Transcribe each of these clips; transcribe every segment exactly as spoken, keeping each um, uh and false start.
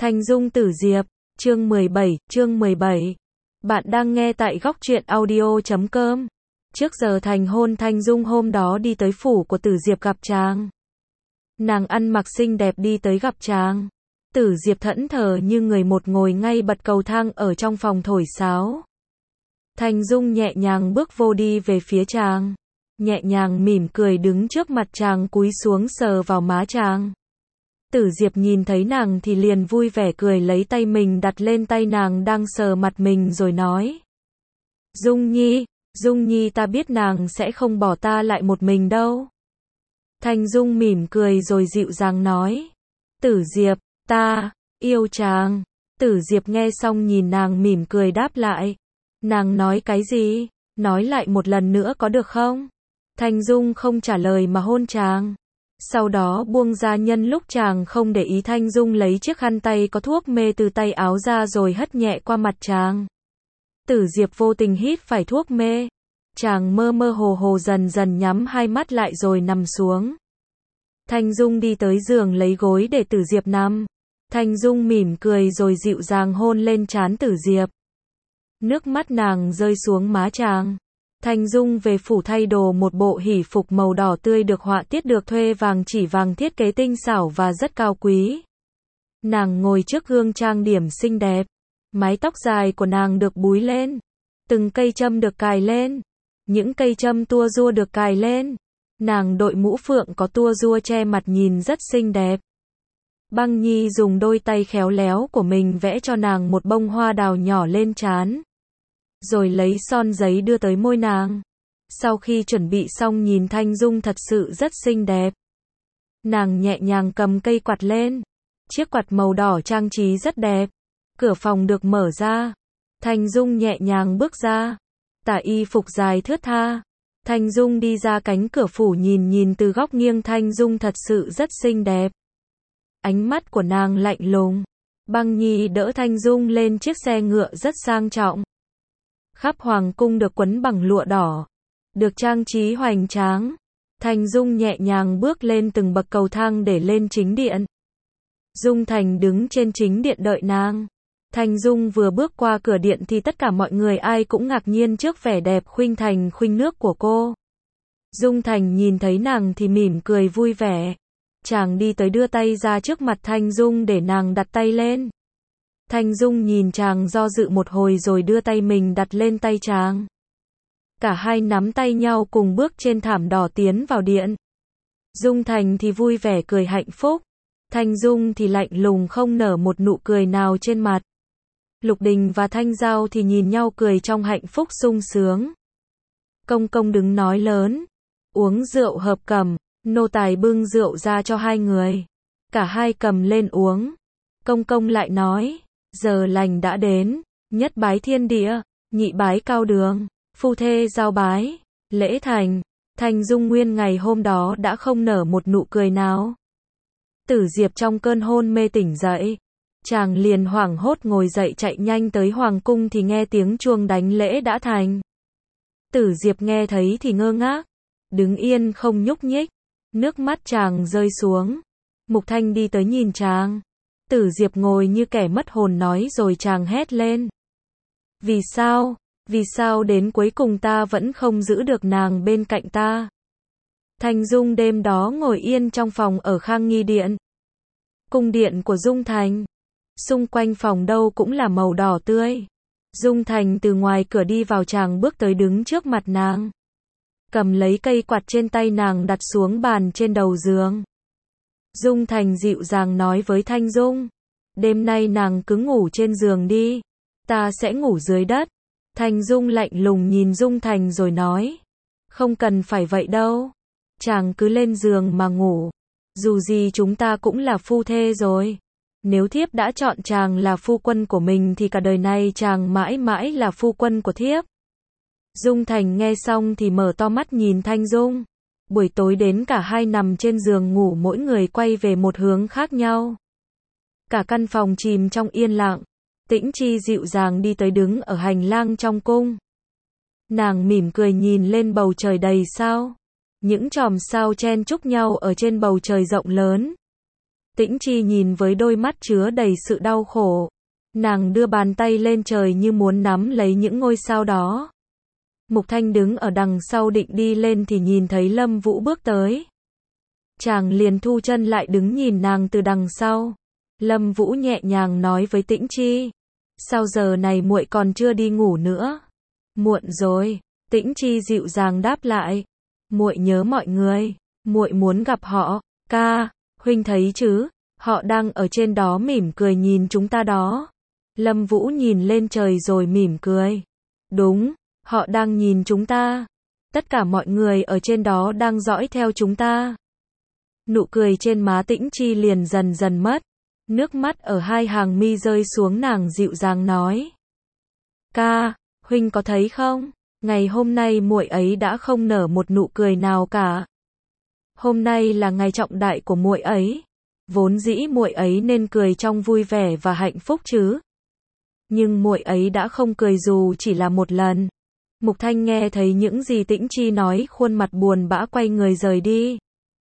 Thanh Dung Tử Diệp, chương mười bảy, chương mười bảy. Bạn đang nghe tại góc truyện audio chấm com. Trước giờ thành hôn Thanh Dung hôm đó đi tới phủ của Tử Diệp gặp chàng. Nàng ăn mặc xinh đẹp đi tới gặp chàng. Tử Diệp thẫn thờ như người một ngồi ngay bật cầu thang ở trong phòng thổi sáo. Thanh Dung nhẹ nhàng bước vô đi về phía chàng. Nhẹ nhàng mỉm cười đứng trước mặt chàng cúi xuống sờ vào má chàng. Tử Diệp nhìn thấy nàng thì liền vui vẻ cười lấy tay mình đặt lên tay nàng đang sờ mặt mình rồi nói. Dung Nhi, Dung Nhi ta biết nàng sẽ không bỏ ta lại một mình đâu. Thanh Dung mỉm cười rồi dịu dàng nói. Tử Diệp, ta, yêu chàng. Tử Diệp nghe xong nhìn nàng mỉm cười đáp lại. Nàng nói cái gì? Nói lại một lần nữa có được không? Thanh Dung không trả lời mà hôn chàng. Sau đó buông ra nhân lúc chàng không để ý Thanh Dung lấy chiếc khăn tay có thuốc mê từ tay áo ra rồi hất nhẹ qua mặt chàng. Tử Diệp vô tình hít phải thuốc mê. Chàng mơ mơ hồ hồ dần dần nhắm hai mắt lại rồi nằm xuống. Thanh Dung đi tới giường lấy gối để Tử Diệp nằm. Thanh Dung mỉm cười rồi dịu dàng hôn lên trán Tử Diệp. Nước mắt nàng rơi xuống má chàng. Thanh Dung về phủ thay đồ một bộ hỷ phục màu đỏ tươi được họa tiết được thuê vàng chỉ vàng thiết kế tinh xảo và rất cao quý. Nàng ngồi trước gương trang điểm xinh đẹp. Mái tóc dài của nàng được búi lên. Từng cây châm được cài lên. Những cây châm tua rua được cài lên. Nàng đội mũ phượng có tua rua che mặt nhìn rất xinh đẹp. Băng Nhi dùng đôi tay khéo léo của mình vẽ cho nàng một bông hoa đào nhỏ lên trán. Rồi lấy son giấy đưa tới môi nàng. Sau khi chuẩn bị xong nhìn Thanh Dung thật sự rất xinh đẹp. Nàng nhẹ nhàng cầm cây quạt lên. Chiếc quạt màu đỏ trang trí rất đẹp. Cửa phòng được mở ra. Thanh Dung nhẹ nhàng bước ra. Tà y phục dài thướt tha. Thanh Dung đi ra cánh cửa phủ nhìn nhìn từ góc nghiêng Thanh Dung thật sự rất xinh đẹp. Ánh mắt của nàng lạnh lùng. Băng Nhi đỡ Thanh Dung lên chiếc xe ngựa rất sang trọng. Khắp hoàng cung được quấn bằng lụa đỏ, được trang trí hoành tráng. Thanh Dung nhẹ nhàng bước lên từng bậc cầu thang để lên chính điện. Dung Thành đứng trên chính điện đợi nàng. Thanh Dung vừa bước qua cửa điện thì tất cả mọi người ai cũng ngạc nhiên trước vẻ đẹp khuynh thành khuynh nước của cô. Dung Thành nhìn thấy nàng thì mỉm cười vui vẻ. Chàng đi tới đưa tay ra trước mặt Thanh Dung để nàng đặt tay lên. Thanh Dung nhìn chàng do dự một hồi rồi đưa tay mình đặt lên tay chàng. Cả hai nắm tay nhau cùng bước trên thảm đỏ tiến vào điện. Dung Thành thì vui vẻ cười hạnh phúc. Thanh Dung thì lạnh lùng không nở một nụ cười nào trên mặt. Lục Đình và Thanh Giao thì nhìn nhau cười trong hạnh phúc sung sướng. Công công đứng nói lớn. Uống rượu hợp cầm. Nô tài bưng rượu ra cho hai người. Cả hai cầm lên uống. Công công lại nói. Giờ lành đã đến, nhất bái thiên địa, nhị bái cao đường, phu thê giao bái, lễ thành. Thanh Dung nguyên ngày hôm đó đã không nở một nụ cười nào. Tử Diệp trong cơn hôn mê tỉnh dậy. Chàng liền hoảng hốt ngồi dậy chạy nhanh tới hoàng cung thì nghe tiếng chuông đánh lễ đã thành. Tử Diệp nghe thấy thì ngơ ngác, đứng yên không nhúc nhích, nước mắt chàng rơi xuống. Mục Thanh đi tới nhìn chàng. Tử Diệp ngồi như kẻ mất hồn nói rồi chàng hét lên. Vì sao? Vì sao đến cuối cùng ta vẫn không giữ được nàng bên cạnh ta? Thanh Dung đêm đó ngồi yên trong phòng ở Khang Nghi Điện. Cung điện của Dung Thành. Xung quanh phòng đâu cũng là màu đỏ tươi. Dung Thành từ ngoài cửa đi vào chàng bước tới đứng trước mặt nàng. Cầm lấy cây quạt trên tay nàng đặt xuống bàn trên đầu giường. Dung Thành dịu dàng nói với Thanh Dung. Đêm nay nàng cứ ngủ trên giường đi. Ta sẽ ngủ dưới đất. Thanh Dung lạnh lùng nhìn Dung Thành rồi nói. Không cần phải vậy đâu. Chàng cứ lên giường mà ngủ. Dù gì chúng ta cũng là phu thê rồi. Nếu thiếp đã chọn chàng là phu quân của mình thì cả đời này chàng mãi mãi là phu quân của thiếp. Dung Thành nghe xong thì mở to mắt nhìn Thanh Dung. Buổi tối đến cả hai nằm trên giường ngủ mỗi người quay về một hướng khác nhau. Cả căn phòng chìm trong yên lặng. Tĩnh Chi dịu dàng đi tới đứng ở hành lang trong cung. Nàng mỉm cười nhìn lên bầu trời đầy sao. Những chòm sao chen chúc nhau ở trên bầu trời rộng lớn. Tĩnh Chi nhìn với đôi mắt chứa đầy sự đau khổ. Nàng đưa bàn tay lên trời như muốn nắm lấy những ngôi sao đó. Mục Thanh đứng ở đằng sau định đi lên thì nhìn thấy Lâm Vũ bước tới. Chàng liền thu chân lại đứng nhìn nàng từ đằng sau. Lâm Vũ nhẹ nhàng nói với Tĩnh Chi, sao giờ này muội còn chưa đi ngủ nữa? Muộn rồi. Tĩnh Chi dịu dàng đáp lại, muội nhớ mọi người, muội muốn gặp họ. Ca, huynh thấy chứ, họ đang ở trên đó mỉm cười nhìn chúng ta đó. Lâm Vũ nhìn lên trời rồi mỉm cười. Đúng, họ đang nhìn chúng ta. Tất cả mọi người ở trên đó đang dõi theo chúng ta. Nụ cười trên má Tĩnh Chi liền dần dần mất. Nước mắt ở hai hàng mi rơi xuống, nàng dịu dàng nói. Ca, huynh có thấy không? Ngày hôm nay muội ấy đã không nở một nụ cười nào cả. Hôm nay là ngày trọng đại của muội ấy. Vốn dĩ muội ấy nên cười trong vui vẻ và hạnh phúc chứ. Nhưng muội ấy đã không cười dù chỉ là một lần. Mục Thanh nghe thấy những gì Tĩnh Chi nói, khuôn mặt buồn bã quay người rời đi.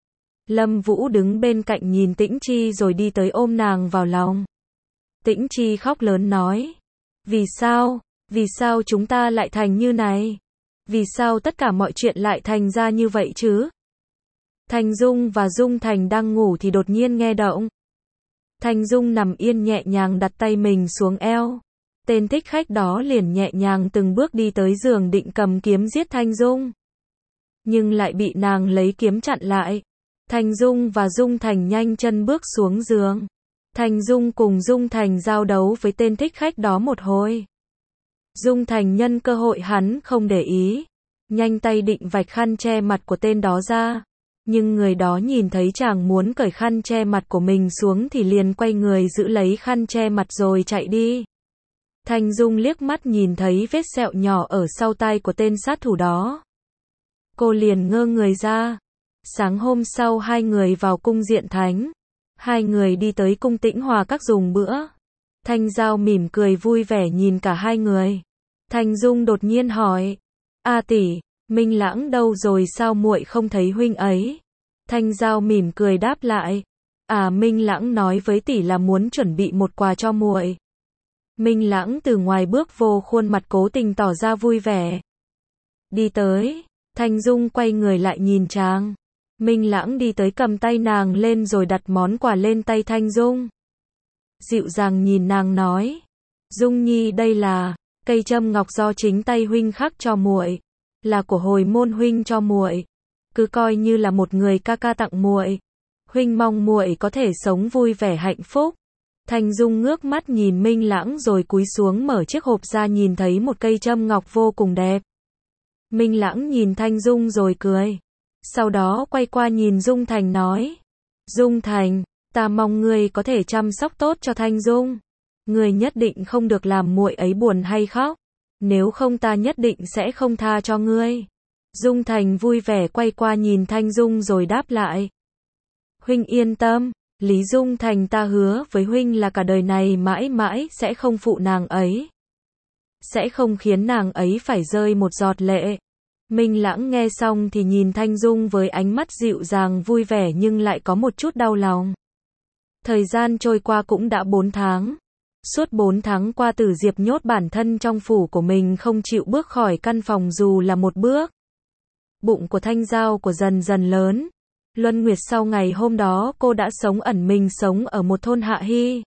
Lâm Vũ đứng bên cạnh nhìn Tĩnh Chi rồi đi tới ôm nàng vào lòng. Tĩnh Chi khóc lớn nói. Vì sao? Vì sao chúng ta lại thành như này? Vì sao tất cả mọi chuyện lại thành ra như vậy chứ? Thành Dung và Dung Thành đang ngủ thì đột nhiên nghe động. Thành Dung nằm yên nhẹ nhàng đặt tay mình xuống eo. Tên thích khách đó liền nhẹ nhàng từng bước đi tới giường định cầm kiếm giết Thành Dung. Nhưng lại bị nàng lấy kiếm chặn lại. Thành Dung và Dung Thành nhanh chân bước xuống giường. Thành Dung cùng Dung Thành giao đấu với tên thích khách đó một hồi. Dung Thành nhân cơ hội hắn không để ý, nhanh tay định vạch khăn che mặt của tên đó ra. Nhưng người đó nhìn thấy chàng muốn cởi khăn che mặt của mình xuống thì liền quay người giữ lấy khăn che mặt rồi chạy đi. Thành Dung liếc mắt nhìn thấy vết sẹo nhỏ ở sau tai của tên sát thủ đó. Cô liền ngơ người ra. Sáng hôm sau hai người vào cung Diện Thánh. Hai người đi tới cung Tĩnh Hòa Các dùng bữa. Thanh Giao mỉm cười vui vẻ nhìn cả hai người. Thành Dung đột nhiên hỏi, A tỷ, Minh Lãng đâu rồi, sao muội không thấy huynh ấy? Thanh Giao mỉm cười đáp lại, à, Minh Lãng nói với tỷ là muốn chuẩn bị một quà cho muội. Minh Lãng từ ngoài bước vô, khuôn mặt cố tình tỏ ra vui vẻ. Đi tới, Thanh Dung quay người lại nhìn chàng. Minh Lãng đi tới cầm tay nàng lên rồi đặt món quà lên tay Thanh Dung. Dịu dàng nhìn nàng nói, Dung Nhi, đây là cây châm ngọc do chính tay huynh khắc cho muội, là của hồi môn huynh cho muội, cứ coi như là một người ca ca tặng muội. Huynh mong muội có thể sống vui vẻ hạnh phúc. Thanh Dung ngước mắt nhìn Minh Lãng rồi cúi xuống mở chiếc hộp ra, nhìn thấy một cây châm ngọc vô cùng đẹp. Minh Lãng nhìn Thanh Dung rồi cười. Sau đó quay qua nhìn Dung Thành nói, Dung Thành, ta mong ngươi có thể chăm sóc tốt cho Thanh Dung. Ngươi nhất định không được làm muội ấy buồn hay khóc. Nếu không ta nhất định sẽ không tha cho ngươi. Dung Thành vui vẻ quay qua nhìn Thanh Dung rồi đáp lại. Huynh yên tâm, Lý Dung Thành, ta hứa với huynh là cả đời này mãi mãi sẽ không phụ nàng ấy. Sẽ không khiến nàng ấy phải rơi một giọt lệ. Minh Lãng nghe xong thì nhìn Thanh Dung với ánh mắt dịu dàng vui vẻ nhưng lại có một chút đau lòng. Thời gian trôi qua cũng đã bốn tháng. Suốt bốn tháng qua Tử Diệp nhốt bản thân trong phủ của mình, không chịu bước khỏi căn phòng dù là một bước. Bụng của Thanh Giao của dần dần lớn. Luân Nguyệt sau ngày hôm đó cô đã sống ẩn mình sống ở một thôn Hạ Hy.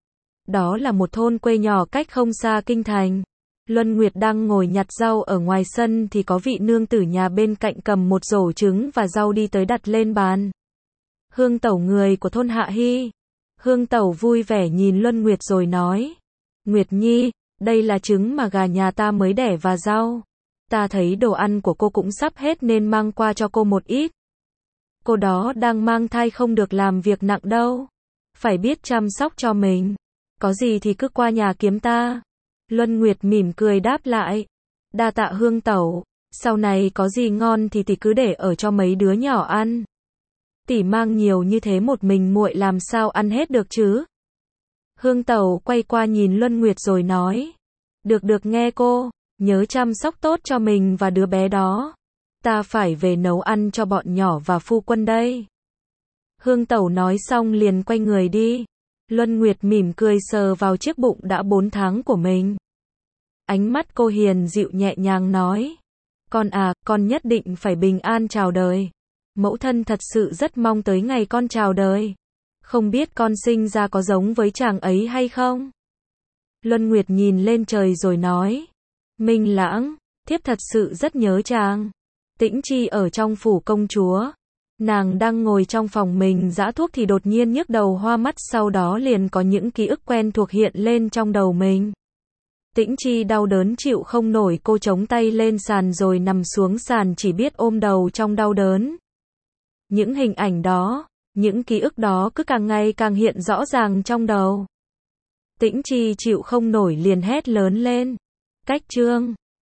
Đó là một thôn quê nhỏ cách không xa kinh thành. Luân Nguyệt đang ngồi nhặt rau ở ngoài sân thì có vị nương tử nhà bên cạnh cầm một rổ trứng và rau đi tới đặt lên bàn. Hương tẩu người của thôn Hạ Hy. Hương tẩu vui vẻ nhìn Luân Nguyệt rồi nói, Nguyệt Nhi, đây là trứng mà gà nhà ta mới đẻ và rau. Ta thấy đồ ăn của cô cũng sắp hết nên mang qua cho cô một ít. Cô đó đang mang thai không được làm việc nặng đâu. Phải biết chăm sóc cho mình. Có gì thì cứ qua nhà kiếm ta. Luân Nguyệt mỉm cười đáp lại. Đa tạ Hương tẩu, sau này có gì ngon thì tỷ cứ để ở cho mấy đứa nhỏ ăn. Tỷ mang nhiều như thế một mình muội làm sao ăn hết được chứ? Hương tẩu quay qua nhìn Luân Nguyệt rồi nói. Được được nghe cô, nhớ chăm sóc tốt cho mình và đứa bé đó. Ta phải về nấu ăn cho bọn nhỏ và phu quân đây. Hương Tẩu nói xong liền quay người đi. Luân Nguyệt mỉm cười sờ vào chiếc bụng đã bốn tháng của mình. Ánh mắt cô hiền dịu nhẹ nhàng nói. Con à, con nhất định phải bình an chào đời. Mẫu thân thật sự rất mong tới ngày con chào đời. Không biết con sinh ra có giống với chàng ấy hay không? Luân Nguyệt nhìn lên trời rồi nói. Minh Lãng, thiếp thật sự rất nhớ chàng. Tĩnh Chi ở trong phủ công chúa. Nàng đang ngồi trong phòng mình giã thuốc thì đột nhiên nhức đầu hoa mắt, sau đó liền có những ký ức quen thuộc hiện lên trong đầu mình. Tĩnh Chi đau đớn chịu không nổi, cô chống tay lên sàn rồi nằm xuống sàn, chỉ biết ôm đầu trong đau đớn. Những hình ảnh đó, những ký ức đó cứ càng ngày càng hiện rõ ràng trong đầu. Tĩnh Chi chịu không nổi liền hét lớn lên. Cách chương